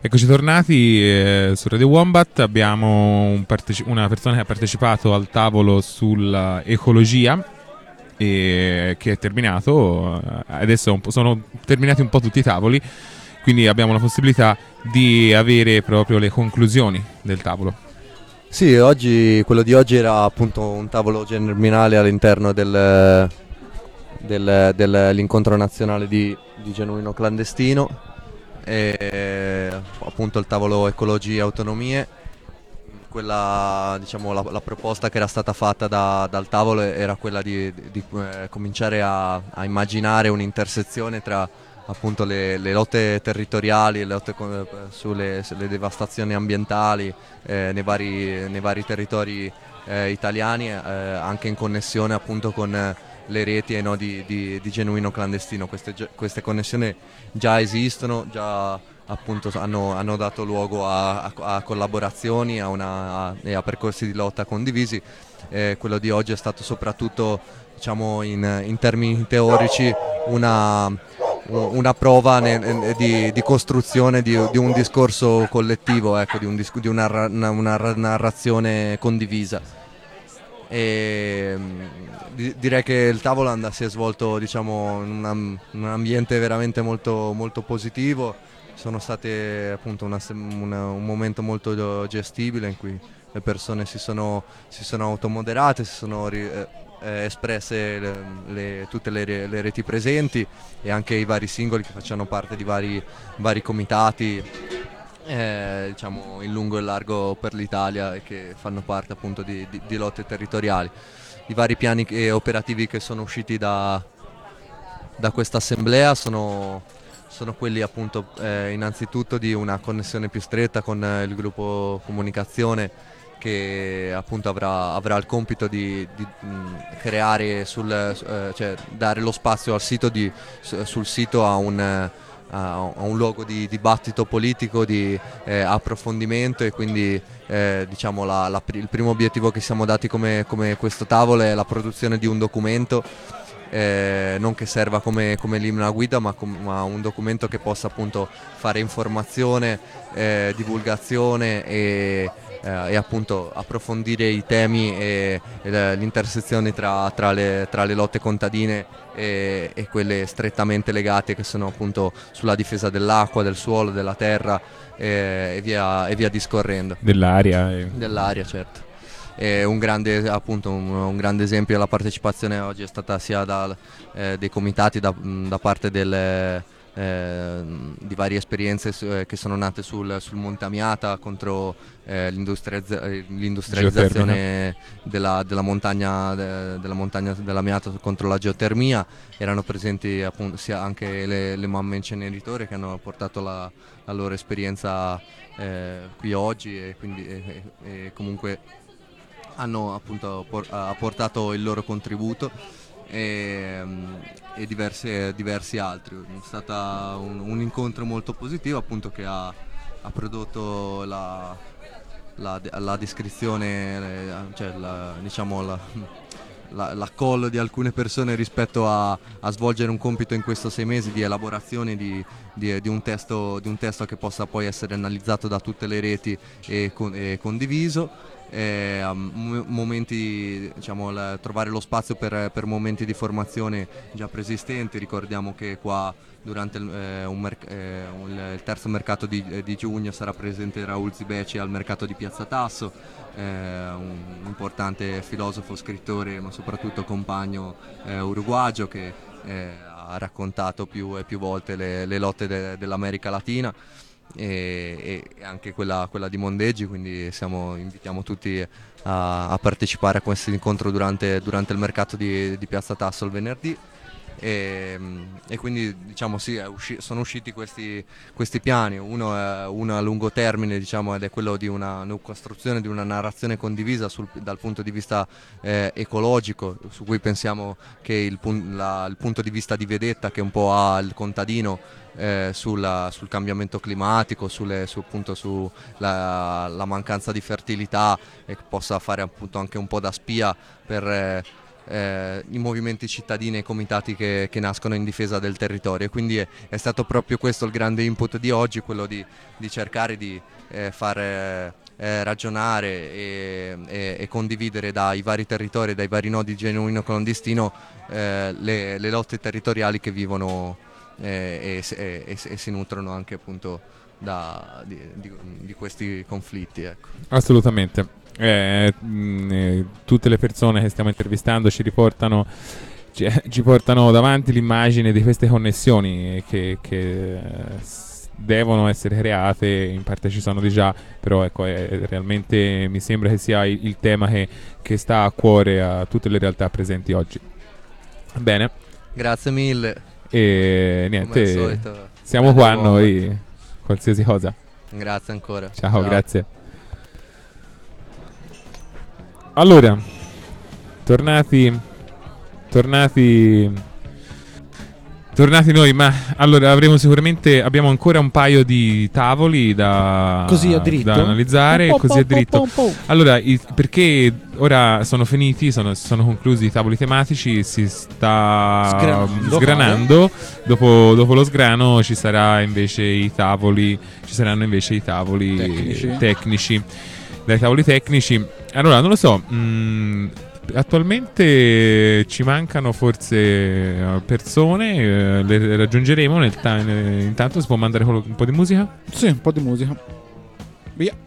Eccoci tornati su Radio Wombat, abbiamo una persona che ha partecipato al tavolo sull'ecologia e che è terminato, adesso sono terminati un po' tutti i tavoli, quindi abbiamo la possibilità di avere proprio le conclusioni del tavolo. Sì, quello di oggi era appunto un tavolo germinale all'interno dell'incontro nazionale di Genuino Clandestino, e appunto il tavolo ecologia e autonomie. Diciamo, la proposta che era stata fatta dal tavolo era quella di cominciare a immaginare un'intersezione tra appunto le lotte territoriali, le lotte sulle devastazioni ambientali nei vari territori italiani, anche in connessione appunto con le reti di Genuino Clandestino. Queste connessioni già esistono, già appunto hanno dato luogo a collaborazioni e a percorsi di lotta condivisi. Quello di oggi è stato soprattutto, diciamo, in termini teorici una prova di costruzione di un discorso collettivo, ecco, di una narrazione condivisa. Direi che il tavolo si è svolto, diciamo, in un ambiente veramente molto, molto positivo. Sono state appunto un momento molto gestibile in cui le persone si sono automoderate, si sono espresse tutte le reti presenti, e anche i vari singoli che facciano parte di vari comitati, diciamo, in lungo e largo per l'Italia, e che fanno parte appunto di lotte territoriali. I vari piani operativi che sono usciti da questa assemblea sono quelli appunto innanzitutto di una connessione più stretta con il gruppo comunicazione, che appunto avrà il compito di creare cioè dare lo spazio al sito sul sito a un luogo di dibattito politico, di approfondimento, e quindi diciamo il primo obiettivo che siamo dati come questo tavolo è la produzione di un documento, non che serva come linea guida, ma un documento che possa appunto fare informazione, divulgazione e appunto approfondire i temi e le intersezioni tra le lotte contadine e quelle strettamente legate, che sono appunto sulla difesa dell'acqua, del suolo, della terra, e via discorrendo. Dell'aria. Dell'aria, certo. Appunto, un grande esempio della partecipazione oggi è stata sia dei comitati da parte di varie esperienze che sono nate sul Monte Amiata contro l'industrializzazione della montagna dell'Amiata, contro la geotermia. Erano presenti appunto sia anche le mamme inceneritori, che hanno portato la loro esperienza qui oggi, e quindi comunque hanno appunto portato il loro contributo, e diversi altri. È stato un incontro molto positivo, appunto, che ha prodotto la descrizione, cioè diciamo l'accollo di alcune persone rispetto a svolgere un compito in questo 6 mesi di elaborazione di un testo che possa poi essere analizzato da tutte le reti e condiviso. Momenti, diciamo, trovare lo spazio per momenti di formazione già preesistenti. Ricordiamo che qua durante il terzo mercato di giugno sarà presente Raul Zibeci al mercato di Piazza Tasso, un importante filosofo, scrittore, ma soprattutto compagno uruguagio, che ha raccontato più e più volte le lotte dell'America Latina, e anche quella di Mondeggi. Quindi invitiamo tutti a partecipare a questo incontro durante il mercato di Piazza Tasso il venerdì. E quindi, diciamo, sì, sono usciti questi piani. Uno a lungo termine, diciamo, ed è quello di una costruzione di una narrazione condivisa dal punto di vista ecologico, su cui pensiamo che il punto di vista di vedetta che un po' ha il contadino sul cambiamento climatico, appunto sulla mancanza di fertilità, e che possa fare appunto anche un po' da spia per i movimenti cittadini e i comitati che nascono in difesa del territorio. Quindi è stato proprio questo il grande input di oggi, quello di cercare di far ragionare e condividere dai vari territori, dai vari nodi genuino clandestino le lotte territoriali che vivono e si nutrono anche appunto di questi conflitti, ecco. Assolutamente. Tutte le persone che stiamo intervistando ci portano davanti l'immagine di queste connessioni che devono essere create, in parte ci sono già, però ecco, realmente mi sembra che sia il tema che sta a cuore a tutte le realtà presenti oggi. Bene. Grazie mille. E niente, solito, siamo qua noi, qualsiasi cosa. Grazie ancora. Ciao. Grazie. Allora, tornati noi, ma allora abbiamo ancora un paio di tavoli da analizzare, così a dritto. Allora, perché ora sono finiti, sono conclusi i tavoli tematici, si sta sgranando. Dopo lo sgrano ci saranno invece i tavoli tecnici. Dai tavoli tecnici, allora non lo so, attualmente ci mancano forse persone, le raggiungeremo intanto si può mandare un po' di musica? Sì, un po' di musica. Via.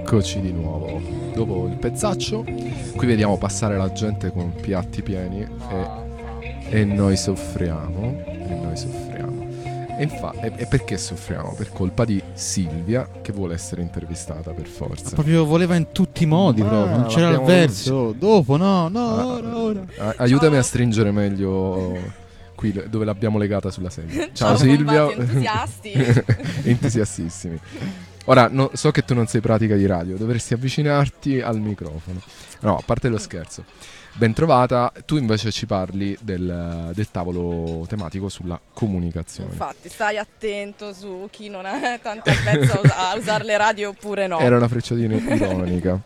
Eccoci di nuovo dopo il pezzaccio. Qui vediamo passare la gente con piatti pieni e noi soffriamo. E perché soffriamo? Per colpa di Silvia, che vuole essere intervistata per forza. Proprio voleva in tutti i modi, proprio. Non c'era il verso. Dopo, no, ora. Aiutami a stringere meglio qui dove l'abbiamo legata sulla sedia. Ciao Silvia. Entusiasti. Entusiastissimi. Ora, so che tu non sei pratica di radio, dovresti avvicinarti al microfono. No, a parte lo scherzo. Ben trovata, tu invece ci parli del tavolo tematico sulla comunicazione. Infatti, stai attento su chi non è tanto avvezzo a usare le radio oppure no. Era una frecciatina ironica.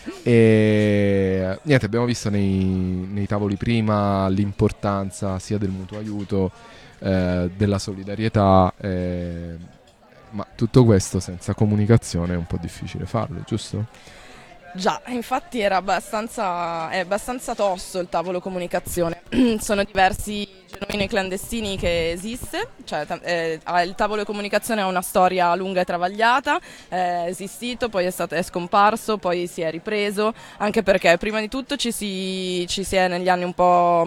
E niente, abbiamo visto nei tavoli prima l'importanza sia del mutuo aiuto, della solidarietà, ma tutto questo senza comunicazione è un po' difficile farlo, giusto? Già, infatti è abbastanza tosto il tavolo comunicazione. Sono diversi genuini clandestini che esiste, cioè il tavolo comunicazione ha una storia lunga e travagliata, è esistito, poi è scomparso, poi si è ripreso, anche perché prima di tutto ci si è negli anni un po'...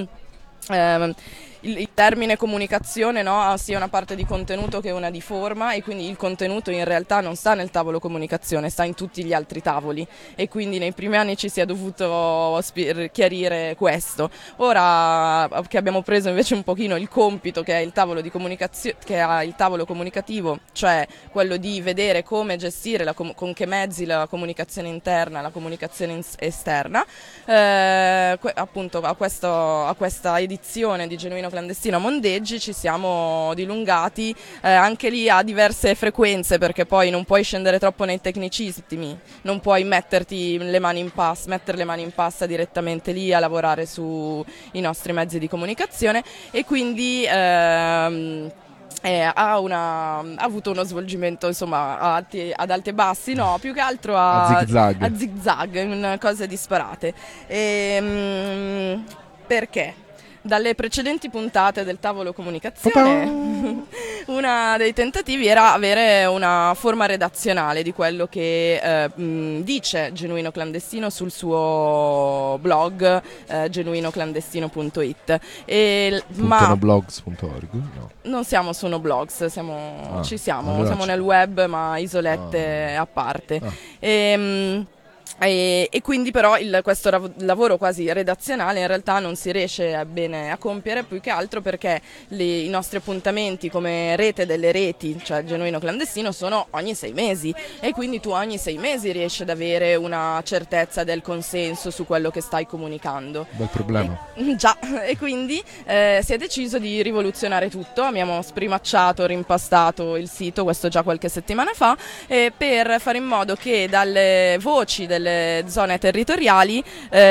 il termine comunicazione, no, ha sia una parte di contenuto che una di forma, e quindi il contenuto in realtà non sta nel tavolo comunicazione, sta in tutti gli altri tavoli, e quindi nei primi anni ci si è dovuto chiarire questo. Ora che abbiamo preso invece un pochino il compito che è il tavolo di comunicazione, che ha il tavolo comunicativo, cioè quello di vedere come gestire con che mezzi la comunicazione interna, la comunicazione esterna, appunto a questa edizione di Genuino Clandestino a Mondeggi ci siamo dilungati anche lì a diverse frequenze, perché poi non puoi scendere troppo nei tecnicismi, non puoi mettere le mani in pasta direttamente lì a lavorare sui nostri mezzi di comunicazione, e quindi ha avuto uno svolgimento insomma ad alti e bassi, no, più che altro a zigzag, in cose disparate. Perché? Dalle precedenti puntate del tavolo comunicazione uno dei tentativi era avere una forma redazionale di quello che dice Genuino Clandestino sul suo blog genuinoclandestino.it, ma blogs.org? No. Non siamo su blogs, siamo nel web, ma isolette a parte. E quindi però questo lavoro quasi redazionale in realtà non si riesce bene a compiere, più che altro perché i nostri appuntamenti come rete delle reti, cioè Genuino Clandestino, sono ogni 6 mesi, e quindi tu ogni 6 mesi riesci ad avere una certezza del consenso su quello che stai comunicando. Bel problema. E quindi si è deciso di rivoluzionare tutto. Abbiamo sprimacciato, rimpastato il sito, questo già qualche settimana fa, per fare in modo che dalle voci delle zone territoriali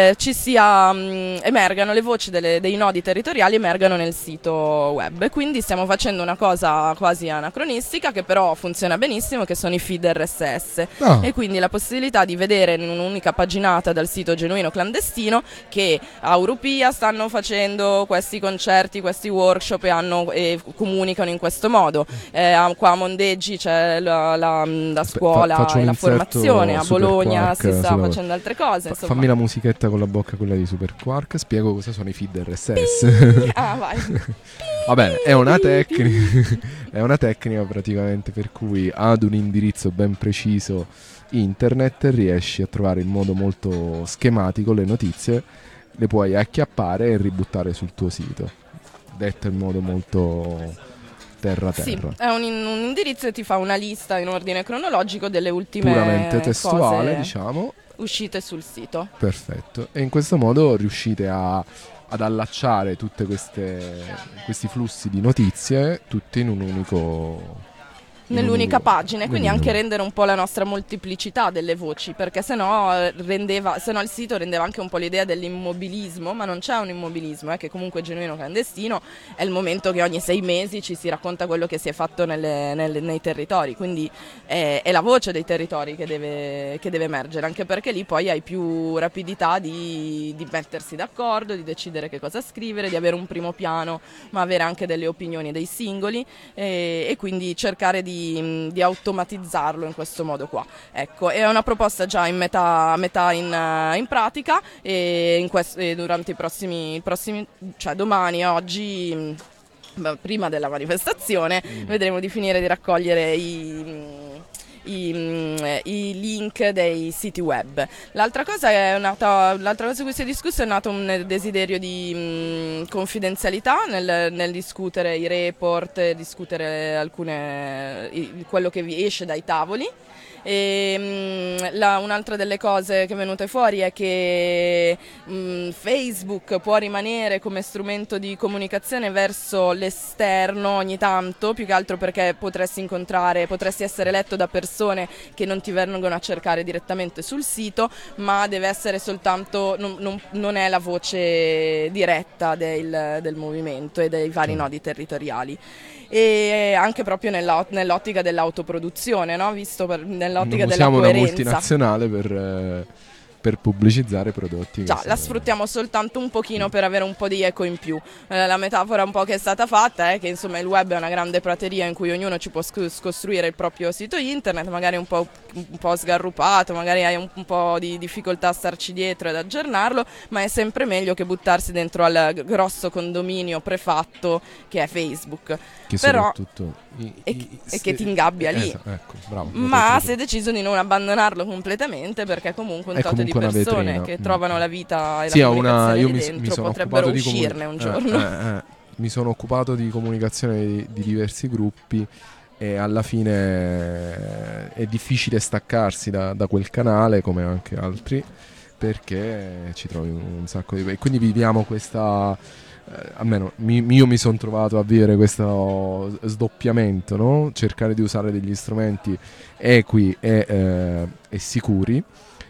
emergano le voci dei nodi territoriali, emergano nel sito web. Quindi stiamo facendo una cosa quasi anacronistica che però funziona benissimo, che sono i feed RSS, e quindi la possibilità di vedere in un'unica paginata dal sito Genuino Clandestino che a Urupia stanno facendo questi concerti, questi workshop e comunicano in questo modo. Qua a Mondeggi c'è la scuola e la formazione, a Bologna si sta facendo altre cose. Fammi la musichetta con la bocca, quella di Super Quark. Spiego cosa sono i feed RSS. Vai. Va bene, è una tecnica praticamente per cui ad un indirizzo ben preciso internet riesci a trovare in modo molto schematico le notizie, le puoi acchiappare e ributtare sul tuo sito. Detto in modo molto terra. Sì, è un indirizzo che ti fa una lista in ordine cronologico delle ultime puramente testuale, cose diciamo, uscite sul sito. Perfetto. E in questo modo riuscite ad allacciare tutti questi flussi di notizie tutti in un unico nell'unica pagina, e quindi anche rendere un po' la nostra molteplicità delle voci, perché sennò il sito rendeva anche un po' l'idea dell'immobilismo, ma non c'è un immobilismo, che comunque Genuino Clandestino è il momento che ogni 6 mesi ci si racconta quello che si è fatto nei territori, quindi è la voce dei territori che deve emergere, anche perché lì poi hai più rapidità di mettersi d'accordo, di decidere che cosa scrivere, di avere un primo piano, ma avere anche delle opinioni dei singoli, e quindi cercare di di automatizzarlo in questo modo qua. Ecco, è una proposta già in metà in pratica, e durante i prossimi, cioè domani e oggi, prima della manifestazione, vedremo di finire di raccogliere i link dei siti web. L'altra cosa su cui si è discusso è nato un desiderio di confidenzialità nel discutere i report, discutere quello che vi esce dai tavoli. E un'altra delle cose che è venuta fuori è che Facebook può rimanere come strumento di comunicazione verso l'esterno ogni tanto, più che altro perché potresti essere letto da persone che non ti vengono a cercare direttamente sul sito, ma deve essere soltanto, non è la voce diretta del movimento e dei vari nodi territoriali. E anche proprio nell'ottica dell'autoproduzione, no? Visto nell'ottica della coerenza. Usiamo una multinazionale per pubblicizzare prodotti. Già, la sfruttiamo soltanto un pochino per avere un po' di eco in più. La metafora un po' che è stata fatta è che insomma il web è una grande prateria in cui ognuno ci può costruire il proprio sito internet, magari un po' sgarrupato, magari hai un po' di difficoltà a starci dietro ed aggiornarlo, ma è sempre meglio che buttarsi dentro al grosso condominio prefatto che è Facebook. Che però e che ti ingabbia lì. Ecco, bravo, ma si è deciso di non abbandonarlo completamente, perché comunque un tot di persone che trovano la vita e la comunicazione lì dentro potrebbero uscirne un giorno. Mi sono occupato di comunicazione di diversi gruppi, e alla fine è difficile staccarsi da quel canale, come anche altri, perché ci trovi un sacco di... E quindi viviamo questa... almeno io mi sono trovato a vivere questo sdoppiamento, no? Cercare di usare degli strumenti equi e sicuri,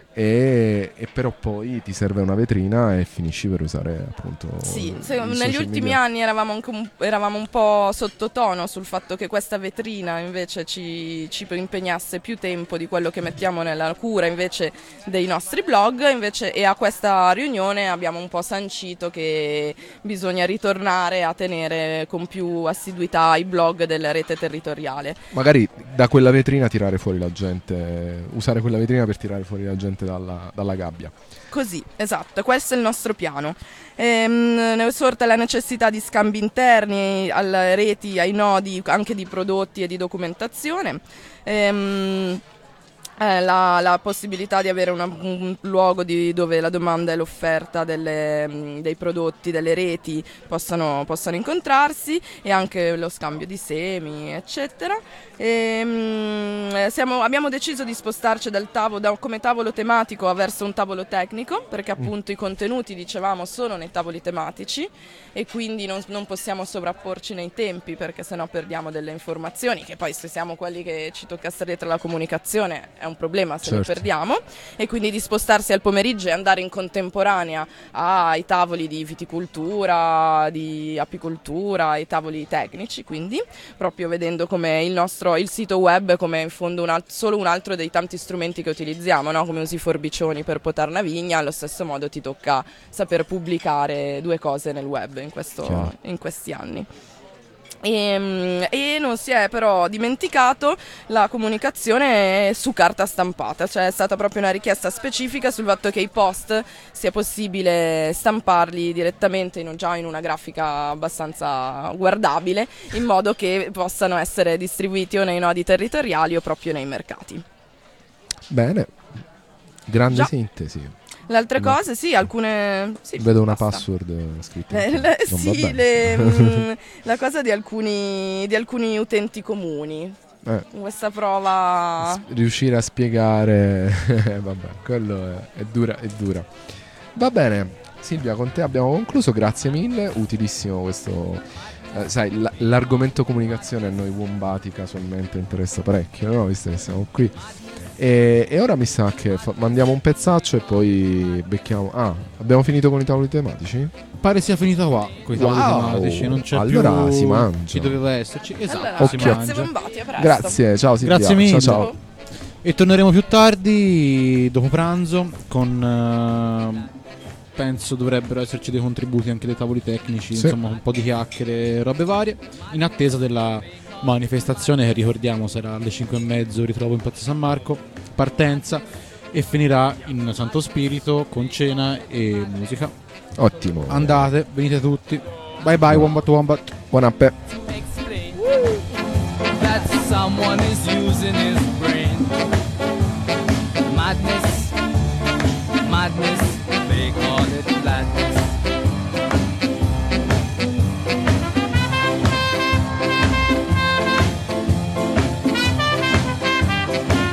e però poi ti serve una vetrina e finisci per usare appunto negli ultimi anni eravamo un po' sottotono sul fatto che questa vetrina invece ci impegnasse più tempo di quello che mettiamo nella cura invece dei nostri blog, e a questa riunione abbiamo un po' sancito che bisogna ritornare a tenere con più assiduità i blog della rete territoriale. Magari da quella vetrina tirare fuori la gente, usare quella vetrina per tirare fuori la gente dalla gabbia. Così, esatto, questo è il nostro piano. Ne sorta la necessità di scambi interni alle reti, ai nodi anche di prodotti e di documentazione. La possibilità di avere un luogo dove la domanda e l'offerta dei prodotti, delle reti possano incontrarsi, e anche lo scambio di semi, eccetera. Abbiamo deciso di spostarci come tavolo tematico verso un tavolo tecnico, perché appunto i contenuti, dicevamo, sono nei tavoli tematici, e quindi non possiamo sovrapporci nei tempi, perché sennò perdiamo delle informazioni, che poi se siamo quelli che ci tocca stare dietro la comunicazione è un problema se le perdiamo, e quindi di spostarsi al pomeriggio e andare in contemporanea ai tavoli di viticoltura, di apicoltura, ai tavoli tecnici, quindi proprio vedendo come il sito web come in fondo solo un altro dei tanti strumenti che utilizziamo, no? Come usi i forbicioni per potare una vigna, allo stesso modo ti tocca saper pubblicare due cose nel web in questi anni. E non si è però dimenticato la comunicazione su carta stampata, cioè è stata proprio una richiesta specifica sul fatto che i post sia possibile stamparli direttamente già in una grafica abbastanza guardabile, in modo che possano essere distribuiti o nei nodi territoriali o proprio nei mercati. Bene, grande sintesi. Le altre cose, alcune... Vedo una password scritta. La cosa di alcuni utenti comuni. Questa prova... Riuscire a spiegare... vabbè, quello è dura. Va bene, Silvia, con te abbiamo concluso, grazie mille, utilissimo questo... sai, l'argomento comunicazione a noi wombati casualmente interessa parecchio, no? Visto che siamo qui. E ora mi sa che mandiamo un pezzaccio e poi becchiamo. Abbiamo finito con i tavoli tematici? Pare sia finita qua con i tavoli tematici, non c'è allora più. si mangia. Ci doveva esserci. Esatto, allora, si grazie mangia. Bombati, a presto. Grazie, ciao Silvia. Grazie mille. Ciao. E torneremo più tardi, dopo pranzo, con penso dovrebbero esserci dei contributi anche dei tavoli tecnici, insomma un po' di chiacchiere e robe varie, in attesa della manifestazione che ricordiamo sarà alle 5:30, ritrovo in Piazza San Marco, partenza, e finirà in Santo Spirito con cena e musica. Ottimo. Andate, venite tutti. Bye bye, Wombat Wombat. Buon app. That someone is using his brain.